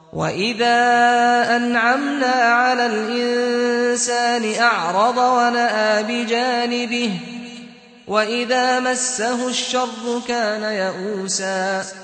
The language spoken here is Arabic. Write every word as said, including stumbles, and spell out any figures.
وَإِذَا أَنْعَمْنَا عَلَى الْإِنسَانِ أَعْرَضَ وَنَأَىٰ بِجَانِبِهِ وَإِذَا مَسَّهُ الشَّرُّ كَانَ يَئُوسًا